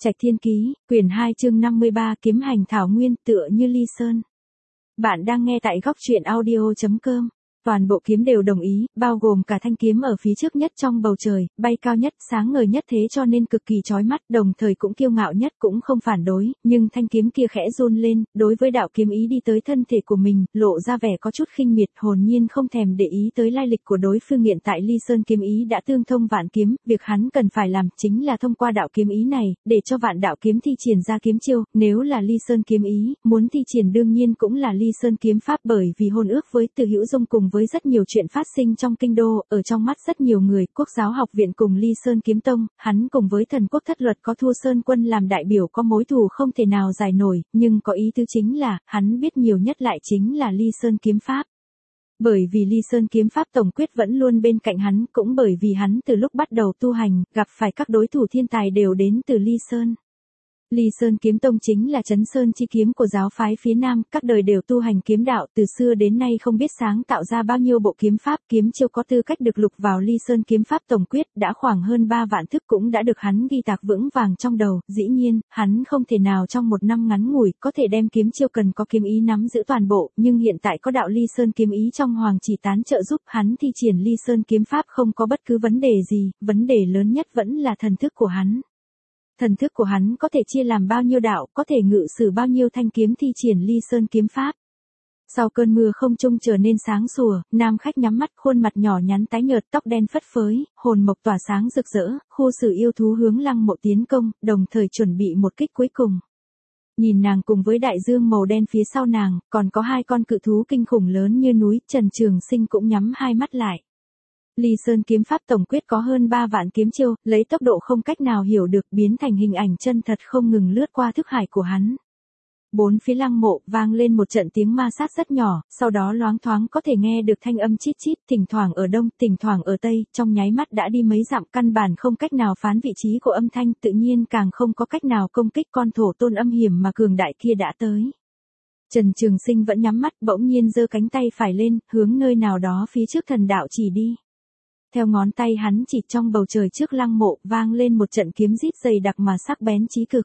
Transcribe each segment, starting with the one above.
Trạch Thiên Ký, quyển 2 chương 53 kiếm hành thảo nguyên tựa như ly sơn. Bạn đang nghe tại góc truyện audio.com. Toàn bộ kiếm đều đồng ý, bao gồm cả thanh kiếm ở phía trước nhất trong bầu trời, bay cao nhất, sáng ngời nhất thế cho nên cực kỳ chói mắt, đồng thời cũng kiêu ngạo nhất cũng không phản đối, nhưng thanh kiếm kia khẽ run lên, đối với đạo kiếm ý đi tới thân thể của mình, lộ ra vẻ có chút khinh miệt, hồn nhiên không thèm để ý tới lai lịch của đối phương. Hiện tại Ly Sơn kiếm ý đã tương thông vạn kiếm, việc hắn cần phải làm chính là thông qua đạo kiếm ý này, để cho vạn đạo kiếm thi triển ra kiếm chiêu, nếu là Ly Sơn kiếm ý, muốn thi triển đương nhiên cũng là Ly Sơn kiếm pháp, bởi vì hôn ước với Từ Hữu Dung cùng với rất nhiều chuyện phát sinh trong kinh đô, ở trong mắt rất nhiều người, Quốc giáo học viện cùng Ly Sơn kiếm tông, hắn cùng với Thần Quốc thất luật có Thua Sơn quân làm đại biểu có mối thù không thể nào giải nổi, nhưng có ý tứ chính là, hắn biết nhiều nhất lại chính là Ly Sơn kiếm pháp. Bởi vì Ly Sơn kiếm pháp tổng quyết vẫn luôn bên cạnh hắn, cũng bởi vì hắn từ lúc bắt đầu tu hành, gặp phải các đối thủ thiên tài đều đến từ Ly Sơn. Ly Sơn kiếm tông chính là Trấn Sơn chi kiếm của giáo phái phía Nam, các đời đều tu hành kiếm đạo, từ xưa đến nay không biết sáng tạo ra bao nhiêu bộ kiếm pháp, kiếm chiêu có tư cách được lục vào Ly Sơn kiếm pháp tổng quyết, đã khoảng hơn 3 vạn thức cũng đã được hắn ghi tạc vững vàng trong đầu. Dĩ nhiên, hắn không thể nào trong một năm ngắn ngủi có thể đem kiếm chiêu cần có kiếm ý nắm giữ toàn bộ, nhưng hiện tại có đạo Ly Sơn kiếm ý trong Hoàng Chỉ Tán trợ giúp, hắn thi triển Ly Sơn kiếm pháp không có bất cứ vấn đề gì, vấn đề lớn nhất vẫn là thần thức của hắn. Thần thức của hắn có thể chia làm bao nhiêu đạo, có thể ngự sử bao nhiêu thanh kiếm thi triển Ly Sơn kiếm pháp. Sau cơn mưa không trung trở nên sáng sủa, nam khách nhắm mắt, khuôn mặt nhỏ nhắn tái nhợt, tóc đen phất phới, hồn mộc tỏa sáng rực rỡ, khu xử yêu thú hướng Lăng Mộ tiến công, đồng thời chuẩn bị một kích cuối cùng. Nhìn nàng cùng với đại dương màu đen phía sau nàng, còn có 2 con cự thú kinh khủng lớn như núi, Trần Trường Sinh cũng nhắm hai mắt lại. Ly Sơn kiếm pháp tổng quyết có hơn 3 vạn kiếm chiêu, lấy tốc độ không cách nào hiểu được biến thành hình ảnh chân thật không ngừng lướt qua thức hải của hắn. Bốn phía Lăng Mộ vang lên một trận tiếng ma sát rất nhỏ, sau đó loáng thoáng có thể nghe được thanh âm chít chít, thỉnh thoảng ở đông, thỉnh thoảng ở tây, trong nháy mắt đã đi mấy dặm, căn bản không cách nào phán vị trí của âm thanh, tự nhiên càng không có cách nào công kích con thổ tôn âm hiểm mà cường đại kia đã tới. Trần Trường Sinh vẫn nhắm mắt, bỗng nhiên giơ cánh tay phải lên, hướng nơi nào đó phía trước thần đạo chỉ đi. Theo ngón tay hắn chỉ trong bầu trời trước Lăng Mộ vang lên một trận kiếm rít dày đặc mà sắc bén chí cực.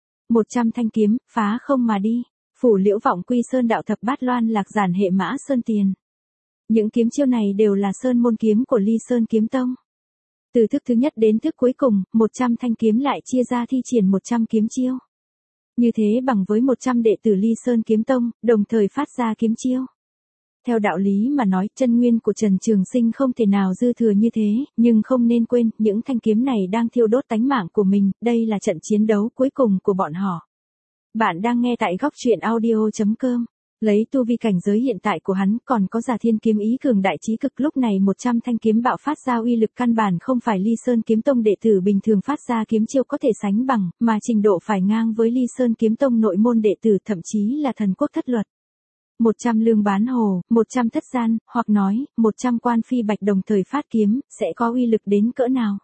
100 thanh kiếm, phá không mà đi, phủ liễu vọng quy sơn đạo thập bát loan lạc giản hệ mã sơn tiền. Những kiếm chiêu này đều là sơn môn kiếm của Ly Sơn kiếm tông. Từ thức thứ nhất đến thức cuối cùng, 100 thanh kiếm lại chia ra thi triển 100 kiếm chiêu. Như thế bằng với 100 đệ tử Ly Sơn kiếm tông, đồng thời phát ra kiếm chiêu. Theo đạo lý mà nói, chân nguyên của Trần Trường Sinh không thể nào dư thừa như thế, nhưng không nên quên, những thanh kiếm này đang thiêu đốt tánh mạng của mình, đây là trận chiến đấu cuối cùng của bọn họ. Bạn đang nghe tại góc truyện audio.com. Lấy tu vi cảnh giới hiện tại của hắn, còn có Giả Thiên kiếm ý cường đại chí cực, lúc này 100 thanh kiếm bạo phát ra uy lực căn bản không phải Ly Sơn kiếm tông đệ tử bình thường phát ra kiếm chiêu có thể sánh bằng, mà trình độ phải ngang với Ly Sơn kiếm tông nội môn đệ tử, thậm chí là Thần Quốc thất luật. 100 lương bán hồ, 100 thất gian, hoặc nói, 100 quan phi bạch đồng thời phát kiếm, sẽ có uy lực đến cỡ nào.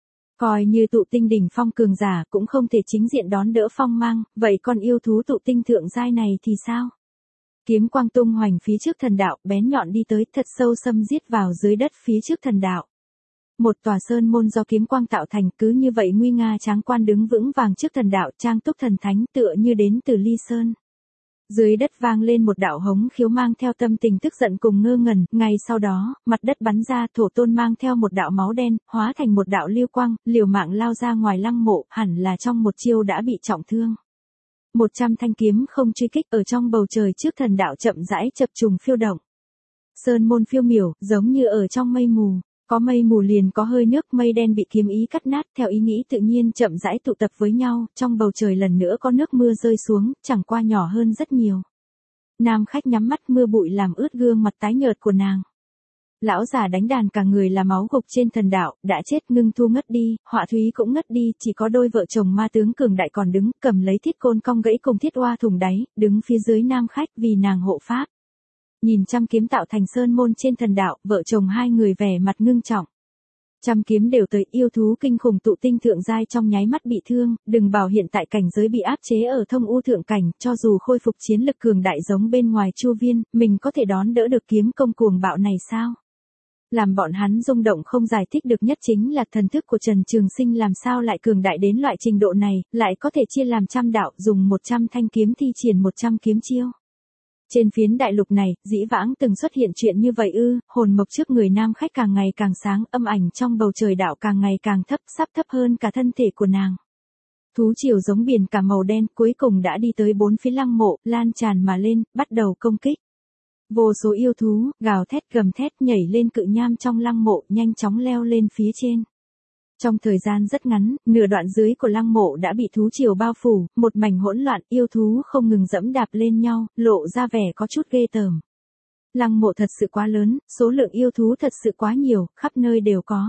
Coi như tụ tinh đỉnh phong cường giả cũng không thể chính diện đón đỡ phong mang, vậy còn yêu thú tụ tinh thượng giai này thì sao? Kiếm quang tung hoành phía trước thần đạo, bén nhọn đi tới, thật sâu xâm giết vào dưới đất phía trước thần đạo. Một tòa sơn môn do kiếm quang tạo thành, cứ như vậy nguy nga tráng quan đứng vững vàng trước thần đạo, trang túc thần thánh, tựa như đến từ Ly Sơn. Dưới đất vang lên một đạo hống khiếu mang theo tâm tình tức giận cùng ngơ ngẩn, ngay sau đó, mặt đất bắn ra, thổ tôn mang theo một đạo máu đen, hóa thành một đạo lưu quang, liều mạng lao ra ngoài Lăng Mộ, hẳn là trong một chiêu đã bị trọng thương. 100 thanh kiếm không truy kích, ở trong bầu trời trước thần đạo chậm rãi chập trùng phiêu động. Sơn môn phiêu miểu, giống như ở trong mây mù. Có mây mù liền có hơi nước, mây đen bị kiếm ý cắt nát, theo ý nghĩ tự nhiên chậm rãi tụ tập với nhau, trong bầu trời lần nữa có nước mưa rơi xuống, chẳng qua nhỏ hơn rất nhiều. Nam khách nhắm mắt, mưa bụi làm ướt gương mặt tái nhợt của nàng. Lão già đánh đàn cả người là máu gục trên thần đạo, đã chết. Ngưng Thu ngất đi, Họa Thúy cũng ngất đi, chỉ có đôi vợ chồng ma tướng cường đại còn đứng, cầm lấy thiết côn cong gãy cùng thiết oa thủng đáy, đứng phía dưới nam khách vì nàng hộ pháp. Nhìn trăm kiếm tạo thành sơn môn trên thần đạo, vợ chồng hai người vẻ mặt ngưng trọng. Trăm kiếm đều tới, yêu thú kinh khủng tụ tinh thượng giai trong nháy mắt bị thương, đừng bảo hiện tại cảnh giới bị áp chế ở thông u thượng cảnh, cho dù khôi phục chiến lực cường đại giống bên ngoài Chu Viên, mình có thể đón đỡ được kiếm công cuồng bạo này sao? Làm bọn hắn rung động không giải thích được nhất chính là thần thức của Trần Trường Sinh làm sao lại cường đại đến loại trình độ này, lại có thể chia làm trăm đạo, dùng 100 thanh kiếm thi triển 100 kiếm chiêu. Trên phiến đại lục này, dĩ vãng từng xuất hiện chuyện như vậy ư? Hồn mộc trước người nam khách càng ngày càng sáng, âm ảnh trong bầu trời đạo càng ngày càng thấp, sắp thấp hơn cả thân thể của nàng. Thú triều giống biển cả màu đen, cuối cùng đã đi tới bốn phía lăng mộ, lan tràn mà lên, bắt đầu công kích. Vô số yêu thú, gào thét gầm thét nhảy lên cự nham trong lăng mộ, nhanh chóng leo lên phía trên. Trong thời gian rất ngắn, nửa đoạn dưới của lăng mộ đã bị thú triều bao phủ, một mảnh hỗn loạn, yêu thú không ngừng dẫm đạp lên nhau, lộ ra vẻ có chút ghê tởm. Lăng mộ thật sự quá lớn, số lượng yêu thú thật sự quá nhiều, khắp nơi đều có.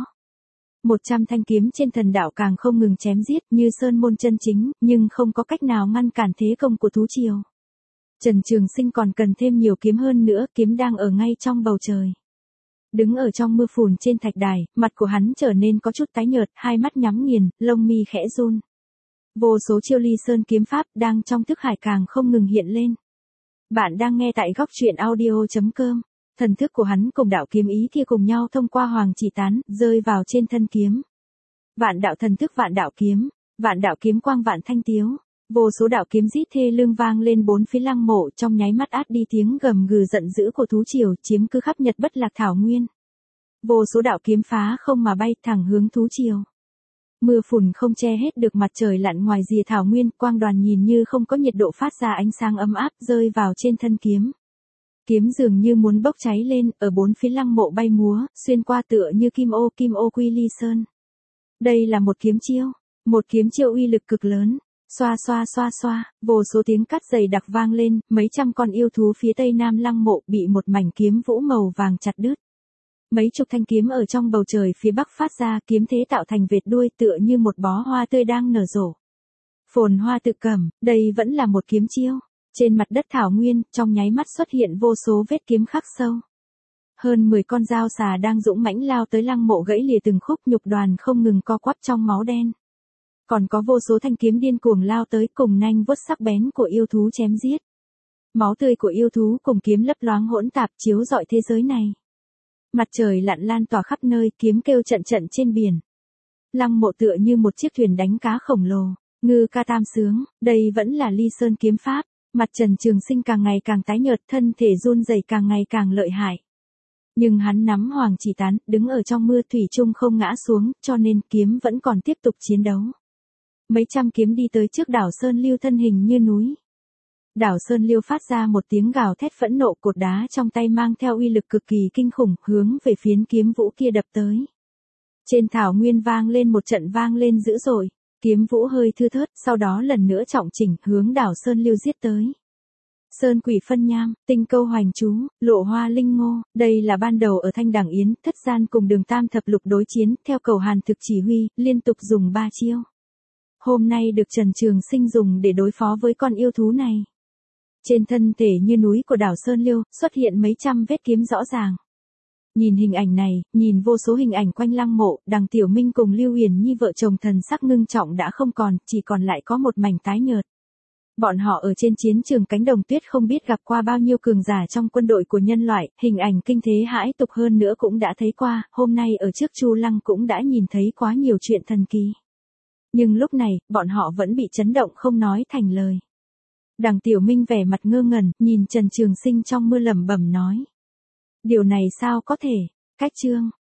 100 thanh kiếm trên thần đạo càng không ngừng chém giết như sơn môn chân chính, nhưng không có cách nào ngăn cản thế công của thú triều. Trần Trường Sinh còn cần thêm nhiều kiếm hơn nữa, kiếm đang ở ngay trong bầu trời. Đứng ở trong mưa phùn trên thạch đài, mặt của hắn trở nên có chút tái nhợt, hai mắt nhắm nghiền, lông mi khẽ run. Vô số chiêu ly sơn kiếm pháp đang trong thức hải càng không ngừng hiện lên. Bạn đang nghe tại góc truyện audio.com. Thần thức của hắn cùng đạo kiếm ý kia cùng nhau thông qua hoàng chỉ tán, rơi vào trên thân kiếm. Vạn đạo thần thức vạn đạo kiếm quang vạn thanh tiếu. Vô số đạo kiếm rít thê lương vang lên bốn phía lăng mộ, trong nháy mắt át đi tiếng gầm gừ giận dữ của thú triều, chiếm cứ khắp Nhật Bất Lạc Thảo Nguyên. Vô số đạo kiếm phá không mà bay thẳng hướng thú triều. Mưa phùn không che hết được mặt trời lặn ngoài rìa thảo nguyên, quang đoàn nhìn như không có nhiệt độ phát ra ánh sáng ấm áp rơi vào trên thân kiếm. Kiếm dường như muốn bốc cháy lên, ở bốn phía lăng mộ bay múa, xuyên qua tựa như kim ô quy ly sơn. Đây là một kiếm chiêu uy lực cực lớn. Xoa xoa xoa xoa, vô số tiếng cắt dày đặc vang lên, mấy trăm con yêu thú phía tây nam lăng mộ bị một mảnh kiếm vũ màu vàng chặt đứt. Mấy chục thanh kiếm ở trong bầu trời phía bắc phát ra, kiếm thế tạo thành vệt đuôi tựa như một bó hoa tươi đang nở rộ. Phồn hoa tự cầm, đây vẫn là một kiếm chiêu. Trên mặt đất thảo nguyên, trong nháy mắt xuất hiện vô số vết kiếm khắc sâu. Hơn 10 con dao xà đang dũng mãnh lao tới lăng mộ gãy lìa từng khúc, nhục đoàn không ngừng co quắp trong máu đen. Còn có vô số thanh kiếm điên cuồng lao tới cùng nanh vuốt sắc bén của yêu thú chém giết. Máu tươi của yêu thú cùng kiếm lấp loáng hỗn tạp chiếu rọi thế giới này. Mặt trời lặn lan tỏa khắp nơi, kiếm kêu trận trận trên biển. Lăng mộ tựa như một chiếc thuyền đánh cá khổng lồ, ngư ca tam sướng, đây vẫn là ly sơn kiếm pháp. Mặt Trần Trường Sinh càng ngày càng tái nhợt, thân thể run rẩy càng ngày càng lợi hại. Nhưng hắn nắm hoàng chỉ tán, đứng ở trong mưa thủy chung không ngã xuống, cho nên kiếm vẫn còn tiếp tục chiến đấu. Mấy trăm kiếm đi tới trước đảo Sơn Lưu thân hình như núi. Đảo Sơn Lưu phát ra một tiếng gào thét phẫn nộ, cột đá trong tay mang theo uy lực cực kỳ kinh khủng, hướng về phiến kiếm vũ kia đập tới. Trên thảo nguyên vang lên một trận vang lên dữ dội, kiếm vũ hơi thưa thớt, sau đó lần nữa trọng chỉnh, hướng đảo Sơn Lưu giết tới. Sơn quỷ phân nham, tinh câu hoành chú, lộ hoa linh ngô, đây là ban đầu ở Thanh Đằng Yến, Thất Gian cùng Đường Tam thập lục đối chiến, theo cầu Hàn Thực chỉ huy, liên tục dùng 3 chiêu. Hôm nay được Trần Trường Sinh dùng để đối phó với con yêu thú này. Trên thân thể như núi của đảo Sơn Liêu, xuất hiện mấy trăm vết kiếm rõ ràng. Nhìn hình ảnh này, nhìn vô số hình ảnh quanh lăng mộ, Đằng Tiểu Minh cùng Lưu Huyền Nhi vợ chồng thần sắc ngưng trọng đã không còn, chỉ còn lại có một mảnh tái nhợt. Bọn họ ở trên chiến trường cánh đồng tuyết không biết gặp qua bao nhiêu cường giả trong quân đội của nhân loại, hình ảnh kinh thế hãi tục hơn nữa cũng đã thấy qua, hôm nay ở trước Chu Lăng cũng đã nhìn thấy quá nhiều chuyện thần kỳ. Nhưng lúc này, bọn họ vẫn bị chấn động không nói thành lời. Đằng Tiểu Minh vẻ mặt ngơ ngẩn, nhìn Trần Trường Sinh trong mưa lẩm bẩm nói. Điều này sao có thể? Cách chương.